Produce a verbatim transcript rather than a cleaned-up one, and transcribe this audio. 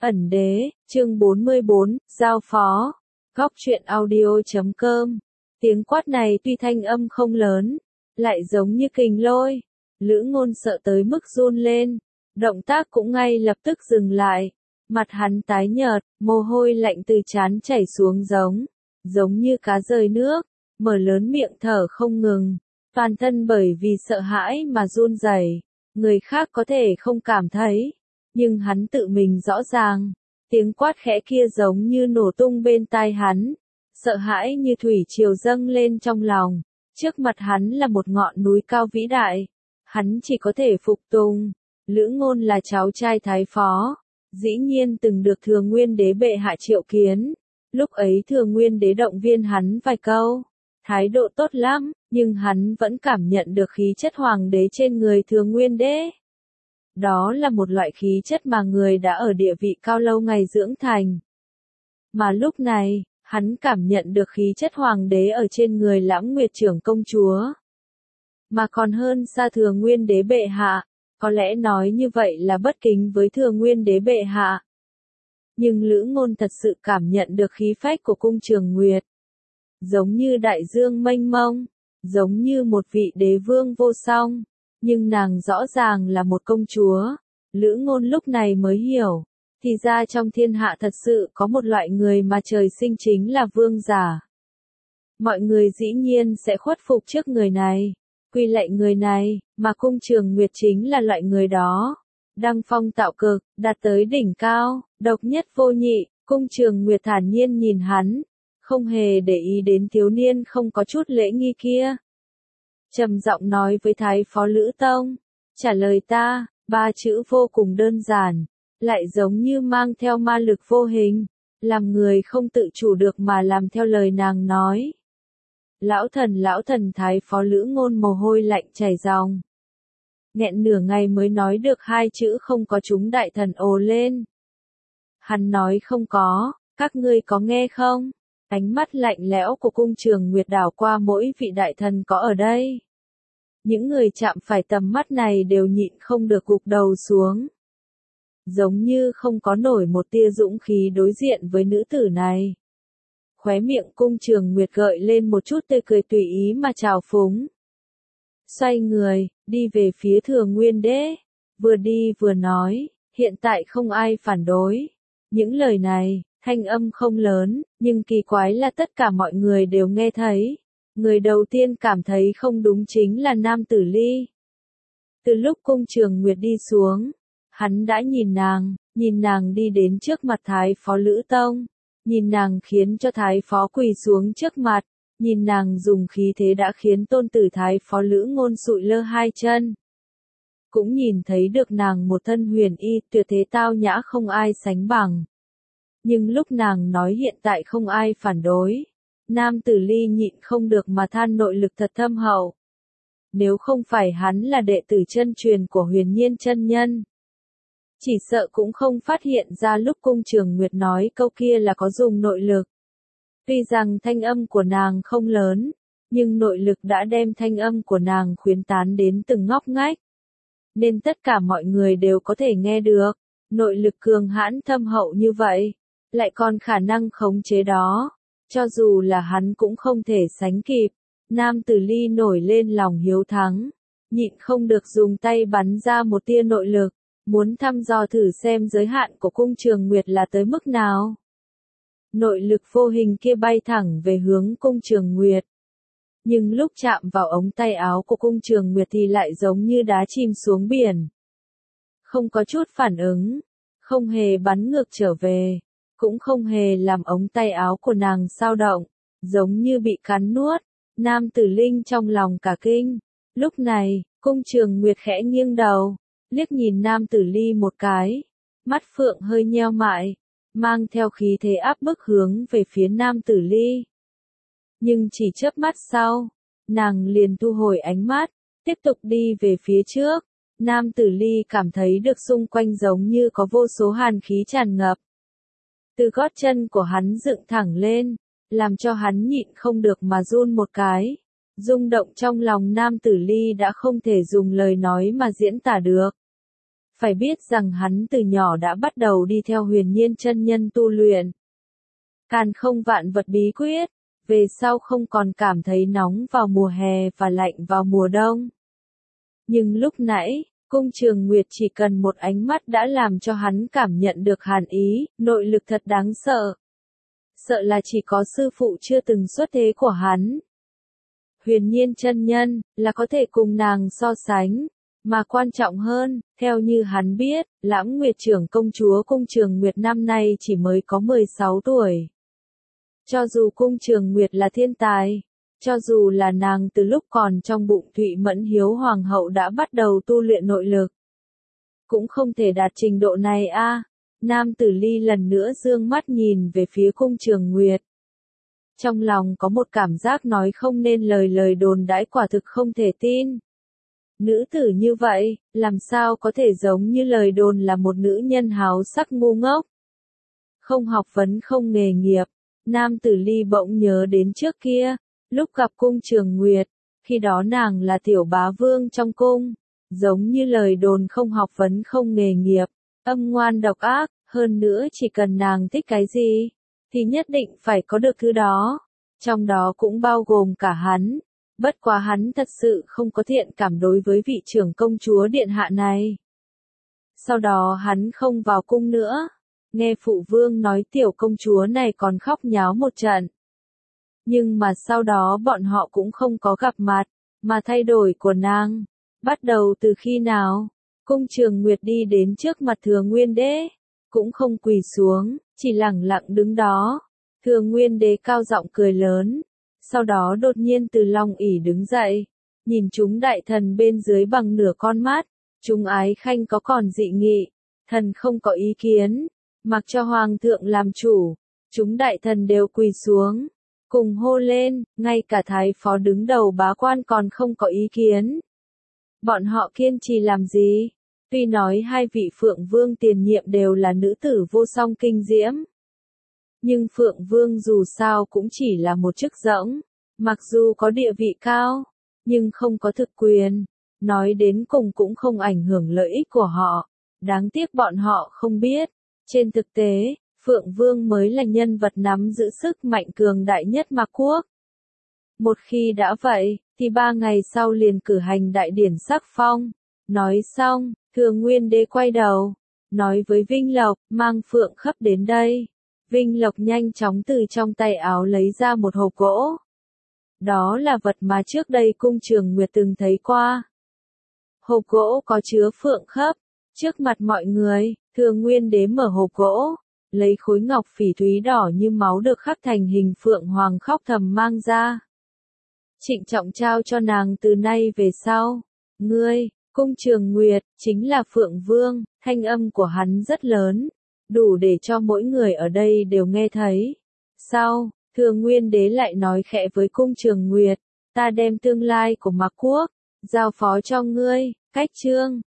Ẩn đế, chương bốn mươi bốn, giao phó. Góc truyện audio chấm com. Tiếng quát này tuy thanh âm không lớn, lại giống như kình lôi. Lữ Ngôn sợ tới mức run lên, động tác cũng ngay lập tức dừng lại. Mặt hắn tái nhợt, mồ hôi lạnh từ trán chảy xuống giống, giống như cá rơi nước, mở lớn miệng thở không ngừng. Toàn thân bởi vì sợ hãi mà run rẩy. Người khác có thể không cảm thấy, nhưng hắn tự mình rõ ràng. Tiếng quát khẽ kia giống như nổ tung bên tai hắn, sợ hãi như thủy triều dâng lên trong lòng. Trước mặt hắn là một ngọn núi cao vĩ đại, hắn chỉ có thể phục tùng. Lữ Ngôn là cháu trai thái phó, dĩ nhiên từng được Thừa Nguyên Đế bệ hạ triệu kiến. Lúc ấy Thừa Nguyên Đế động viên hắn vài câu, thái độ tốt lắm, nhưng hắn vẫn cảm nhận được khí chất hoàng đế trên người Thừa Nguyên Đế. Đó là một loại khí chất mà người đã ở địa vị cao lâu ngày dưỡng thành. Mà lúc này, hắn cảm nhận được khí chất hoàng đế ở trên người Lãng Nguyệt trưởng công chúa. Mà còn hơn xa Thừa Nguyên Đế bệ hạ, có lẽ nói như vậy là bất kính với Thừa Nguyên Đế bệ hạ. Nhưng Lữ Ngôn thật sự cảm nhận được khí phách của cung Trường Nguyệt. Giống như đại dương mênh mông, giống như một vị đế vương vô song. Nhưng nàng rõ ràng là một công chúa. Lữ Ngôn lúc này mới hiểu, thì ra trong thiên hạ thật sự có một loại người mà trời sinh chính là vương giả. Mọi người dĩ nhiên sẽ khuất phục trước người này, quy lạy người này, mà cung Trường Nguyệt chính là loại người đó. Đăng phong tạo cực, đạt tới đỉnh cao, độc nhất vô nhị. Cung Trường Nguyệt thản nhiên nhìn hắn, không hề để ý đến thiếu niên không có chút lễ nghi kia. Trầm giọng nói với thái phó Lữ Tông, trả lời ta. Ba chữ vô cùng đơn giản, lại giống như mang theo ma lực vô hình, làm người không tự chủ được mà làm theo lời nàng nói. Lão thần lão thần thái phó Lữ Ngôn mồ hôi lạnh chảy ròng. Nghẹn nửa ngày mới nói được hai chữ không có, chúng đại thần ồ lên. Hắn nói không có, các ngươi có nghe không? Ánh mắt lạnh lẽo của cung Trường Nguyệt đảo qua mỗi vị đại thần có ở đây. Những người chạm phải tầm mắt này đều nhịn không được gục đầu xuống. Giống như không có nổi một tia dũng khí đối diện với nữ tử này. Khóe miệng cung Trường Nguyệt gợi lên một chút tươi cười tùy ý mà trào phúng. Xoay người, đi về phía Thừa Nguyên Đế. Vừa đi vừa nói, hiện tại không ai phản đối. Những lời này, thanh âm không lớn, nhưng kỳ quái là tất cả mọi người đều nghe thấy. Người đầu tiên cảm thấy không đúng chính là Nam Tử Ly. Từ lúc cung Trường Nguyệt đi xuống, hắn đã nhìn nàng, nhìn nàng đi đến trước mặt thái phó Lữ Tông, nhìn nàng khiến cho thái phó quỳ xuống trước mặt, nhìn nàng dùng khí thế đã khiến tôn tử thái phó Lữ Ngôn sụi lơ hai chân. Cũng nhìn thấy được nàng một thân huyền y tuyệt thế tao nhã không ai sánh bằng. Nhưng lúc nàng nói hiện tại không ai phản đối, Nam Tử Ly nhịn không được mà than nội lực thật thâm hậu. Nếu không phải hắn là đệ tử chân truyền của Huyền Nhiên chân nhân, chỉ sợ cũng không phát hiện ra lúc cung Trường Nguyệt nói câu kia là có dùng nội lực. Tuy rằng thanh âm của nàng không lớn, nhưng nội lực đã đem thanh âm của nàng khuyến tán đến từng ngóc ngách. Nên tất cả mọi người đều có thể nghe được, nội lực cường hãn thâm hậu như vậy, lại còn khả năng khống chế đó. Cho dù là hắn cũng không thể sánh kịp. Nam Tử Ly nổi lên lòng hiếu thắng, nhịn không được dùng tay bắn ra một tia nội lực, muốn thăm dò thử xem giới hạn của cung Trường Nguyệt là tới mức nào. Nội lực vô hình kia bay thẳng về hướng cung Trường Nguyệt. Nhưng lúc chạm vào ống tay áo của cung Trường Nguyệt thì lại giống như đá chìm xuống biển. Không có chút phản ứng, không hề bắn ngược trở về. Cũng không hề làm ống tay áo của nàng dao động, giống như bị cắn nuốt. Nam Tử Linh trong lòng cả kinh. Lúc này, cung Trường Nguyệt khẽ nghiêng đầu, liếc nhìn Nam Tử Ly một cái, mắt phượng hơi nheo mại, mang theo khí thế áp bức hướng về phía Nam Tử Ly. Nhưng chỉ chớp mắt sau, nàng liền thu hồi ánh mắt, tiếp tục đi về phía trước. Nam Tử Ly cảm thấy được xung quanh giống như có vô số hàn khí tràn ngập. Từ gót chân của hắn dựng thẳng lên, làm cho hắn nhịn không được mà run một cái. Rung động trong lòng Nam Tử Ly đã không thể dùng lời nói mà diễn tả được. Phải biết rằng hắn từ nhỏ đã bắt đầu đi theo Huyền Nhiên chân nhân tu luyện. Càn không vạn vật bí quyết, về sau không còn cảm thấy nóng vào mùa hè và lạnh vào mùa đông. Nhưng lúc nãy, Cung Trường Nguyệt chỉ cần một ánh mắt đã làm cho hắn cảm nhận được hàn ý, nội lực thật đáng sợ. Sợ là chỉ có sư phụ chưa từng xuất thế của hắn. Huyền Nhiên chân nhân, là có thể cùng nàng so sánh. Mà quan trọng hơn, theo như hắn biết, Lãm Nguyệt trưởng công chúa Cung Trường Nguyệt năm nay chỉ mới có mười sáu tuổi. Cho dù Cung Trường Nguyệt là thiên tài, cho dù là nàng từ lúc còn trong bụng Thụy Mẫn Hiếu Hoàng hậu đã bắt đầu tu luyện nội lực, cũng không thể đạt trình độ này a. À. Nam Tử Ly lần nữa dương mắt nhìn về phía Cung Trường Nguyệt. Trong lòng có một cảm giác nói không nên lời lời đồn đãi quả thực không thể tin. Nữ tử như vậy, làm sao có thể giống như lời đồn là một nữ nhân háo sắc ngu ngốc. Không học vấn không nghề nghiệp, Nam Tử Ly bỗng nhớ đến trước kia, lúc gặp Cung Trường Nguyệt, khi đó nàng là tiểu bá vương trong cung, giống như lời đồn không học vấn không nghề nghiệp, âm ngoan độc ác, hơn nữa chỉ cần nàng thích cái gì, thì nhất định phải có được thứ đó, trong đó cũng bao gồm cả hắn. Bất quá hắn thật sự không có thiện cảm đối với vị trưởng công chúa điện hạ này. Sau đó hắn không vào cung nữa, nghe phụ vương nói tiểu công chúa này còn khóc nháo một trận. Nhưng mà sau đó bọn họ cũng không có gặp mặt, mà thay đổi của nàng. Bắt đầu từ khi nào, Cung Trường Nguyệt đi đến trước mặt Thừa Nguyên Đế, cũng không quỳ xuống, chỉ lẳng lặng đứng đó. Thừa Nguyên Đế cao giọng cười lớn. Sau đó đột nhiên từ long ỷ đứng dậy, nhìn chúng đại thần bên dưới bằng nửa con mắt, chúng ái khanh có còn dị nghị, thần không có ý kiến, mặc cho hoàng thượng làm chủ, chúng đại thần đều quỳ xuống, cùng hô lên, ngay cả thái phó đứng đầu bá quan còn không có ý kiến. Bọn họ kiên trì làm gì? Tuy nói hai vị Phượng Vương tiền nhiệm đều là nữ tử vô song kinh diễm. Nhưng Phượng Vương dù sao cũng chỉ là một chức rỗng, mặc dù có địa vị cao, nhưng không có thực quyền, nói đến cùng cũng không ảnh hưởng lợi ích của họ, đáng tiếc bọn họ không biết. Trên thực tế, Phượng Vương mới là nhân vật nắm giữ sức mạnh cường đại nhất Mạc Quốc. Một khi đã vậy, thì ba ngày sau liền cử hành đại điển sắc phong. Nói xong, Thừa Nguyên Đế quay đầu, nói với Vinh Lộc, mang Phượng Khấp đến đây. Vinh Lộc nhanh chóng từ trong tay áo lấy ra một hộp gỗ. Đó là vật mà trước đây Cung Trường Nguyệt từng thấy qua. Hộp gỗ có chứa Phượng Khấp. Trước mặt mọi người, Thừa Nguyên Đế mở hộp gỗ, lấy khối ngọc phỉ thúy đỏ như máu được khắc thành hình Phượng Hoàng khóc thầm mang ra. Trịnh trọng trao cho nàng từ nay về sau. Ngươi, Cung Trường Nguyệt, chính là Phượng Vương, thanh âm của hắn rất lớn, đủ để cho mỗi người ở đây đều nghe thấy. Sau, Thừa Nguyên Đế lại nói khẽ với Cung Trường Nguyệt, ta đem tương lai của Mạc Quốc, giao phó cho ngươi, cách chương.